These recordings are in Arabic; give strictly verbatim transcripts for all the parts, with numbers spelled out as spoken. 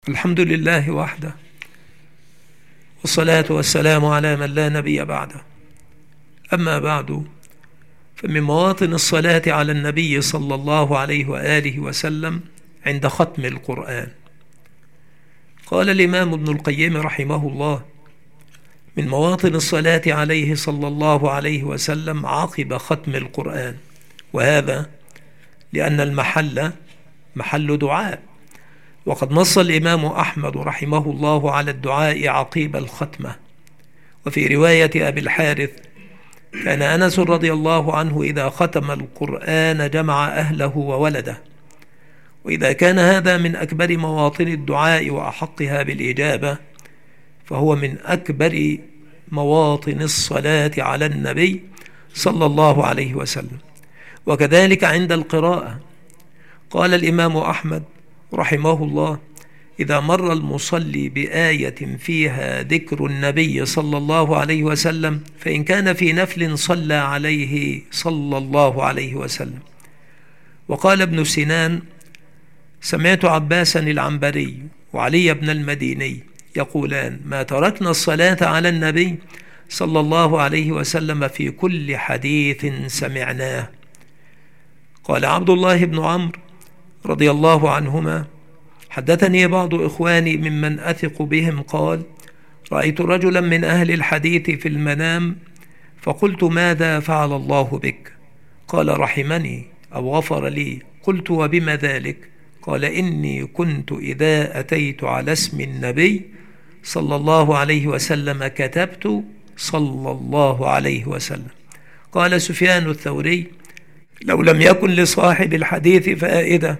الحمد لله وحده، والصلاة والسلام على من لا نبي بعده. أما بعد، فمن مواطن الصلاة على النبي صلى الله عليه وآله وسلم عند ختم القرآن. قال الإمام ابن القيم رحمه الله: من مواطن الصلاة عليه صلى الله عليه وسلم عقب ختم القرآن، وهذا لأن المحل محل دعاء، وقد نص الإمام أحمد رحمه الله على الدعاء عقيب الختمة. وفي رواية أبي الحارث: كان أنس رضي الله عنه إذا ختم القرآن جمع أهله وولده. وإذا كان هذا من أكبر مواطن الدعاء وأحقها بالإجابة، فهو من أكبر مواطن الصلاة على النبي صلى الله عليه وسلم. وكذلك عند القراءة، قال الإمام أحمد رحمه الله: إذا مر المصلي بآية فيها ذكر النبي صلى الله عليه وسلم، فإن كان في نفل صلى عليه صلى الله عليه وسلم. وقال ابن سنان: سمعت عباسا العنبري وعلي بن المديني يقولان: ما تركنا الصلاة على النبي صلى الله عليه وسلم في كل حديث سمعناه. قال عبد الله بن عمرو رضي الله عنهما: حدثني بعض إخواني ممن أثق بهم قال: رأيت رجلا من أهل الحديث في المنام، فقلت: ماذا فعل الله بك؟ قال: رحمني أو غفر لي. قلت: وبم ذلك؟ قال: إني كنت إذا أتيت على اسم النبي صلى الله عليه وسلم كتبت صلى الله عليه وسلم. قال سفيان الثوري: لو لم يكن لصاحب الحديث فائدة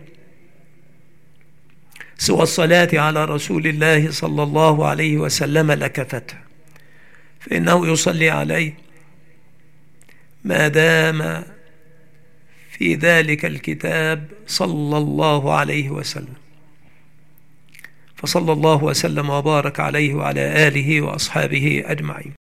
سوى الصلاة على رسول الله صلى الله عليه وسلم لكفته، فإنه يصلي عليه ما دام في ذلك الكتاب صلى الله عليه وسلم. فصلى الله وسلم وبارك عليه وعلى آله وأصحابه أجمعين.